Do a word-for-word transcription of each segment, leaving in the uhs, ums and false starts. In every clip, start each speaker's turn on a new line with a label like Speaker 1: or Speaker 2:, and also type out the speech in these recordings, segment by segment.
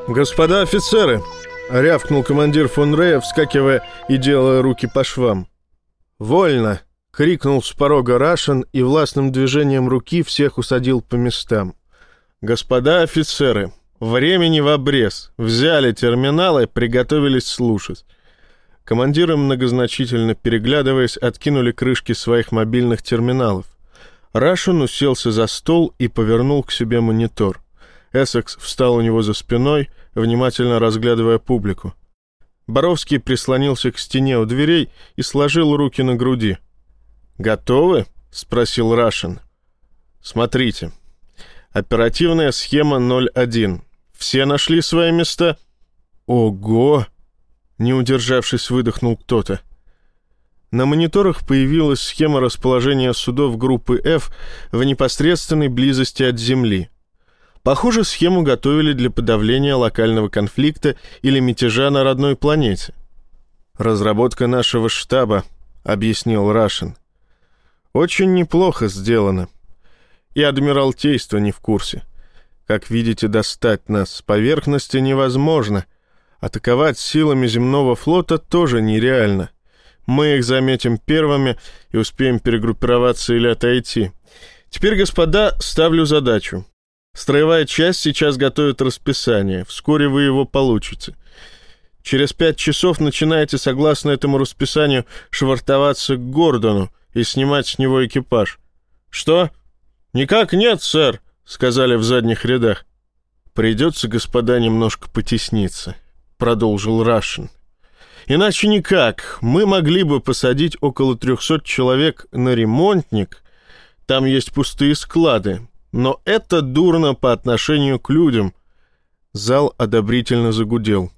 Speaker 1: «Господа офицеры!» — рявкнул командир фон Рея, вскакивая и делая руки по швам. «Вольно!» — крикнул с порога Рашен и властным движением руки всех усадил по местам. «Господа офицеры, времени в обрез. Взяли терминалы, приготовились слушать». Командиры, многозначительно переглядываясь, откинули крышки своих мобильных терминалов. Рашен уселся за стол и повернул к себе монитор. Эссекс встал у него за спиной, внимательно разглядывая публику. Боровский прислонился к стене у дверей и сложил руки на груди. «Готовы?» — спросил Рашен. «Смотрите. Оперативная схема ноль один. Все нашли свои места?» «Ого!» — не удержавшись, выдохнул кто-то. На мониторах появилась схема расположения судов группы F в непосредственной близости от Земли. Похоже, схему готовили для подавления локального конфликта или мятежа на родной планете. «Разработка нашего штаба», — объяснил Рашен. «Очень неплохо сделано. И Адмиралтейство не в курсе. Как видите, достать нас с поверхности невозможно. Атаковать силами земного флота тоже нереально. Мы их заметим первыми и успеем перегруппироваться или отойти. Теперь, господа, ставлю задачу. Строевая часть сейчас готовит расписание. Вскоре вы его получите. Через пять часов начинаете, согласно этому расписанию, швартоваться к Гордону и снимать с него экипаж». «Что? Никак нет, сэр», — сказали в задних рядах. «Придется, господа, немножко потесниться», — продолжил Рашен. «Иначе никак. Мы могли бы посадить около трехсот человек на ремонтник. Там есть пустые склады. Но это дурно по отношению к людям». Зал одобрительно загудел.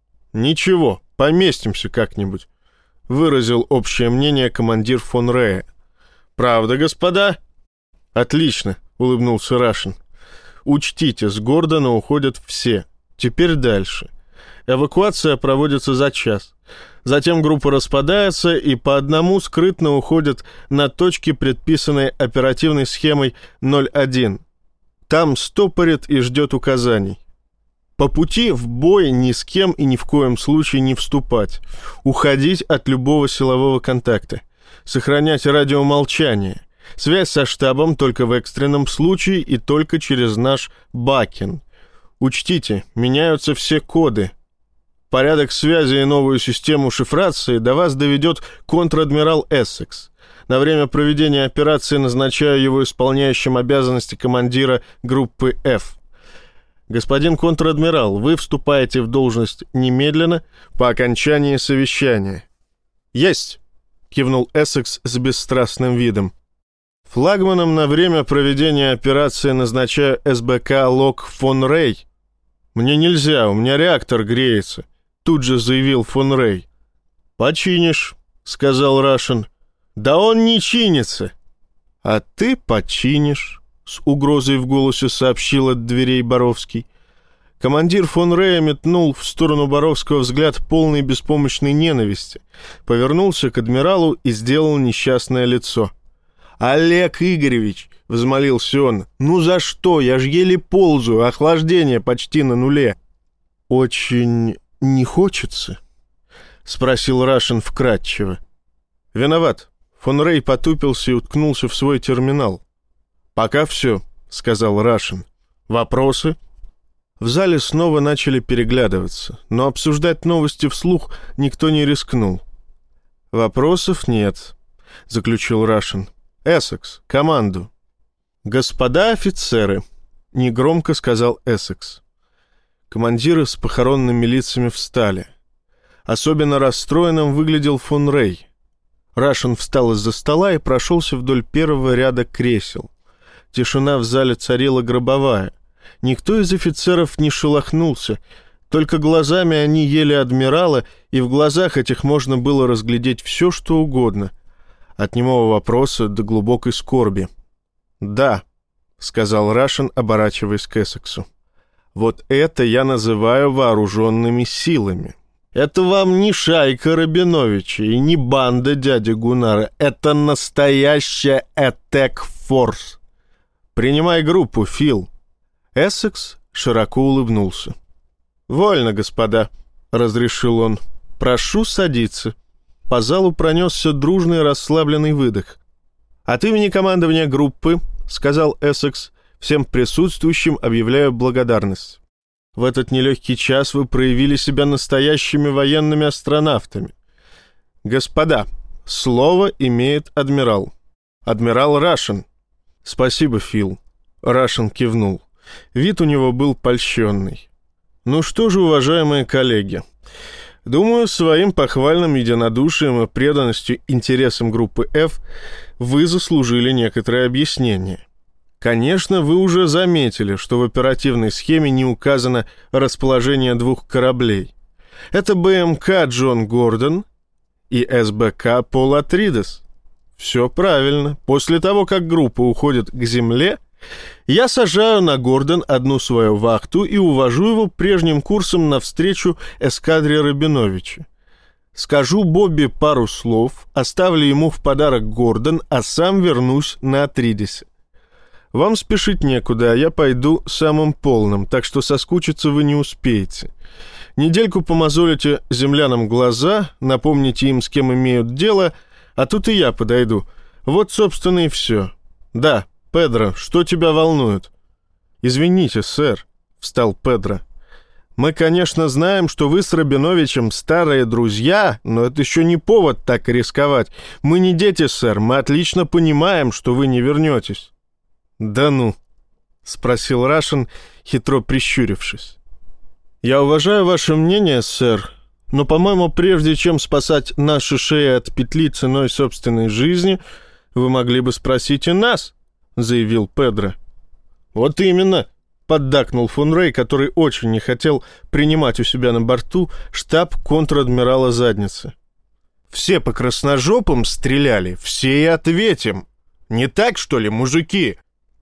Speaker 1: «Ничего, поместимся как-нибудь», — выразил общее мнение командир фон Рея. «Правда, господа?» «Отлично», — улыбнулся Рашен. «Учтите, с Гордона уходят все. Теперь дальше. Эвакуация проводится за час. Затем группа распадается и по одному скрытно уходят на точки, предписанные оперативной схемой ноль один. Там стопорит и ждет указаний. По пути в бой ни с кем и ни в коем случае не вступать. Уходить от любого силового контакта. Сохранять радиомолчание. Связь со штабом только в экстренном случае и только через наш бакен. Учтите, меняются все коды. Порядок связи и новую систему шифрации до вас доведет контр-адмирал Эссекс. На время проведения операции назначаю его исполняющим обязанности командира группы F. Господин контр-адмирал, вы вступаете в должность немедленно по окончании совещания». «Есть!» — кивнул Эссекс с бесстрастным видом. «Флагманом на время проведения операции назначаю СБК Лок фон Рей». «Мне нельзя, у меня реактор греется», — тут же заявил фон Рей. «Починишь», — сказал Рашен. «Да он не чинится». «А ты починишь», — с угрозой в голосе сообщил от дверей Боровский. Командир фон Рея метнул в сторону Боровского взгляд полной беспомощной ненависти, повернулся к адмиралу и сделал несчастное лицо. «Олег Игоревич», — взмолился он, — «ну за что? Я ж еле ползаю, охлаждение почти на нуле». «Очень не хочется?» — спросил Рашен вкратчиво. «Виноват». Фон Рей потупился и уткнулся в свой терминал. «Пока все», — сказал Рашен. «Вопросы?» В зале снова начали переглядываться, но обсуждать новости вслух никто не рискнул. «Вопросов нет», — заключил Рашен. «Эссекс, команду». «Господа офицеры», — негромко сказал Эссекс. Командиры с похоронными лицами встали. Особенно расстроенным выглядел фон Рей. Рашен встал из-за стола и прошелся вдоль первого ряда кресел. Тишина в зале царила гробовая. Никто из офицеров не шелохнулся, только глазами они ели адмирала, и в глазах этих можно было разглядеть все, что угодно, от немого вопроса до глубокой скорби. «Да», — сказал Рашен, оборачиваясь к Эссексу, — «вот это я называю вооруженными силами. Это вам не шайка Рабиновича и не банда дяди Гуннара, это настоящая этэк-форс. Принимай группу, Фил». Эссекс широко улыбнулся. «Вольно, господа», — разрешил он. «Прошу садиться». По залу пронесся дружный расслабленный выдох. «От имени командования группы», — сказал Эссекс, — «всем присутствующим объявляю благодарность. В этот нелегкий час вы проявили себя настоящими военными астронавтами. Господа, слово имеет адмирал. Адмирал Рашен». «Спасибо, Фил». Рашен кивнул. Вид у него был польщенный. «Ну что же, уважаемые коллеги, думаю, своим похвальным единодушием и преданностью интересам группы F вы заслужили некоторое объяснение. Конечно, вы уже заметили, что в оперативной схеме не указано расположение двух кораблей. Это БМК «Джон Гордон» и СБК «Пол Атридес». Все правильно. После того, как группа уходит к Земле, я сажаю на Гордон одну свою вахту и увожу его прежним курсом навстречу эскадре Рабиновича. Скажу Бобби пару слов, оставлю ему в подарок Гордон, а сам вернусь на Атридесе. Вам спешить некуда, а я пойду самым полным, так что соскучиться вы не успеете. Недельку помозолите землянам глаза, напомните им, с кем имеют дело, а тут и я подойду. Вот, собственно, и все. Да, Педро, что тебя волнует?» «Извините, сэр», — встал Педро. «Мы, конечно, знаем, что вы с Рабиновичем старые друзья, но это еще не повод так рисковать. Мы не дети, сэр, мы отлично понимаем, что вы не вернетесь». «Да ну?» — спросил Рашен, хитро прищурившись. «Я уважаю ваше мнение, сэр, но, по-моему, прежде чем спасать наши шеи от петли ценой собственной жизни, вы могли бы спросить и нас», — заявил Педро. «Вот именно», — поддакнул фон Рей, который очень не хотел принимать у себя на борту штаб контр-адмирала Задницы. «Все по красножопам стреляли, все и ответим. Не так, что ли, мужики?»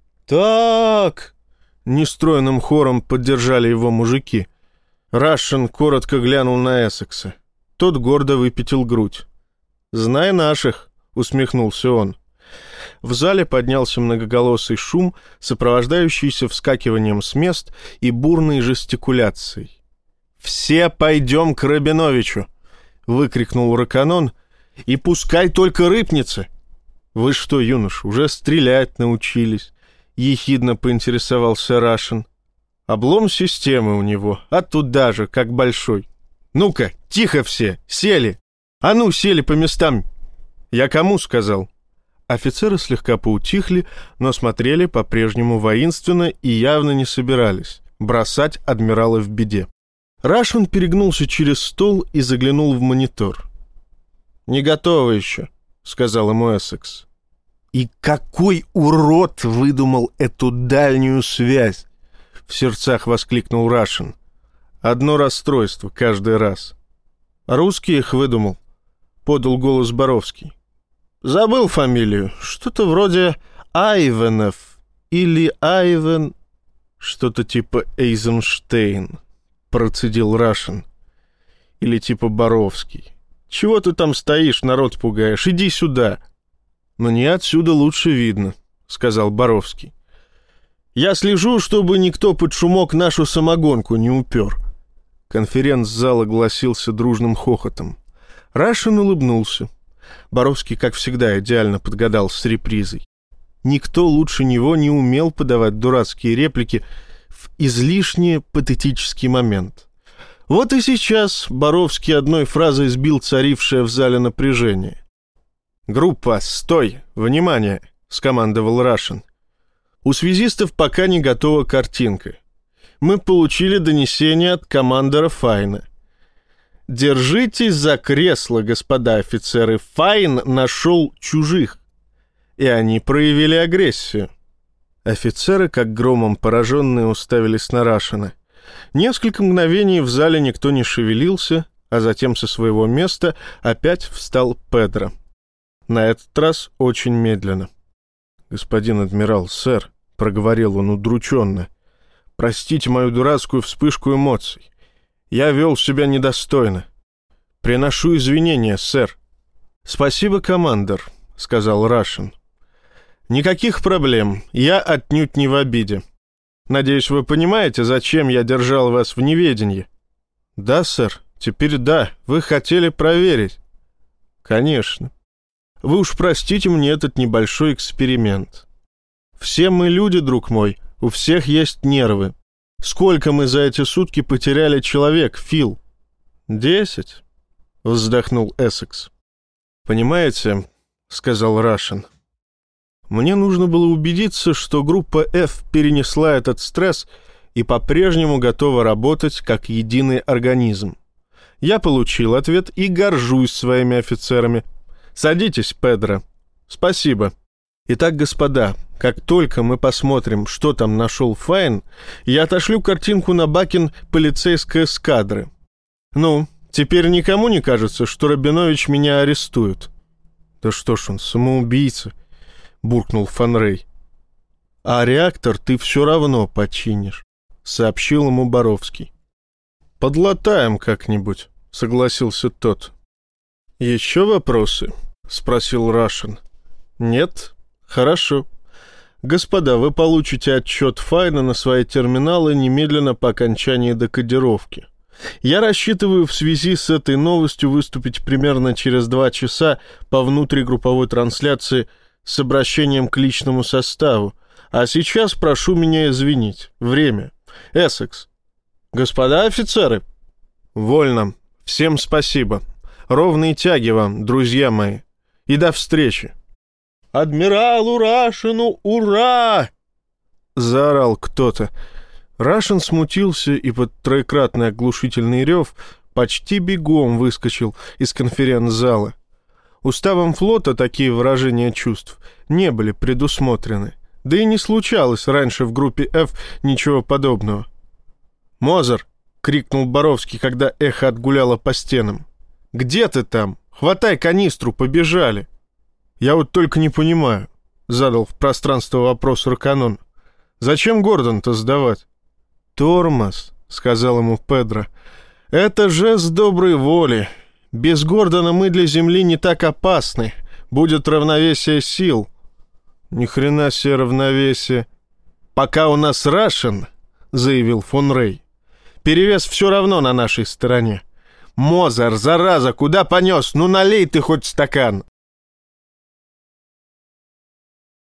Speaker 1: «Так!» — нестройным хором поддержали его мужики. Рашен коротко глянул на Эссекса. Тот гордо выпятил грудь. «Знай наших!» — усмехнулся он. В зале поднялся многоголосый шум, сопровождающийся вскакиванием с мест и бурной жестикуляцией. «Все пойдем к Рабиновичу!» — выкрикнул Раканон. «И пускай только рыпнется!» «Вы что, юнош, уже стрелять научились?» — ехидно поинтересовался Рашен. «Облом системы у него, а туда же, как большой. Ну-ка, тихо все, сели! А ну, сели по местам!» «Я кому сказал?» Офицеры слегка поутихли, но смотрели по-прежнему воинственно и явно не собирались бросать адмирала в беде. Рашен перегнулся через стол и заглянул в монитор. «Не готово еще», — сказал ему Эссекс. «И какой урод выдумал эту дальнюю связь!» — в сердцах воскликнул Рашен. «Одно расстройство каждый раз». «Русский их выдумал», — подал голос Боровский. «Забыл фамилию. Что-то вроде Айвенов или Айвен... Что-то типа Эйзенштейн», — процедил Рашен. «Или типа Боровский. Чего ты там стоишь, народ пугаешь? Иди сюда». «Мне отсюда лучше видно», — сказал Боровский. «Я слежу, чтобы никто под шумок нашу самогонку не упер». Конференц-зал огласился дружным хохотом. Рашен улыбнулся. Боровский, как всегда, идеально подгадал с репризой. Никто лучше него не умел подавать дурацкие реплики в излишне патетический момент. Вот и сейчас Боровский одной фразой сбил царившее в зале напряжение. «Группа, стой! Внимание!» — скомандовал Рашен. «У связистов пока не готова картинка. Мы получили донесение от командора Файна. Держитесь за кресло, господа офицеры. Файн нашел чужих, и они проявили агрессию». Офицеры, как громом пораженные, уставились на Рашена. Несколько мгновений в зале никто не шевелился, а затем со своего места опять встал Педро. На этот раз очень медленно. «Господин адмирал, сэр», — проговорил он удрученно, — «простите мою дурацкую вспышку эмоций. Я вел себя недостойно. Приношу извинения, сэр». «Спасибо, командор», — сказал Рашен. «Никаких проблем. Я отнюдь не в обиде. Надеюсь, вы понимаете, зачем я держал вас в неведении». Да, сэр, теперь да, вы хотели проверить. Конечно. Вы уж простите мне этот небольшой эксперимент. Все мы люди, друг мой, у всех есть нервы. Сколько мы за эти сутки потеряли человек, Фил? Десять, вздохнул Эссекс. Понимаете, сказал Рашен, мне нужно было убедиться, что группа F перенесла этот стресс и по-прежнему готова работать как единый организм. Я получил ответ и горжусь своими офицерами. Садитесь, Педро. Спасибо. Итак, господа, как только мы посмотрим, что там нашел Файн, я отошлю картинку на Бакен полицейской эскадры. Ну, теперь никому не кажется, что Рабинович меня арестует? Да что ж он, самоубийца, буркнул Фон Рей. А реактор ты все равно починишь, сообщил ему Боровский. Подлатаем как-нибудь, согласился тот. Еще вопросы? Спросил Рашен. Нет? Хорошо. Господа, вы получите отчет Файна на свои терминалы немедленно по окончании декодировки. Я рассчитываю в связи с этой новостью выступить примерно через два часа по внутригрупповой трансляции с обращением к личному составу. А сейчас прошу меня извинить. Время. Эссекс. Господа офицеры. Вольно. Всем спасибо. Ровные тяги вам, друзья мои. И до встречи. «Адмиралу Рашену, ура!» — заорал кто-то. Рашен смутился и под троекратный оглушительный рев почти бегом выскочил из конференц-зала. Уставом флота такие выражения чувств не были предусмотрены, да и не случалось раньше в группе F ничего подобного. «Мозер!» — крикнул Боровский, когда эхо отгуляло по стенам. «Где ты там? Хватай канистру, побежали!» «Я вот только не понимаю», — задал в пространство вопрос Раканон. «Зачем Гордон-то сдавать?» «Тормоз», — сказал ему Педро. «Это жест доброй воли. Без Гордона мы для Земли не так опасны. Будет равновесие сил». «Ни хрена себе равновесие». «Пока у нас Рашен», — заявил фон Рей, — «перевес все равно на нашей стороне. Мозер, зараза, куда понес? Ну налей ты хоть стакан».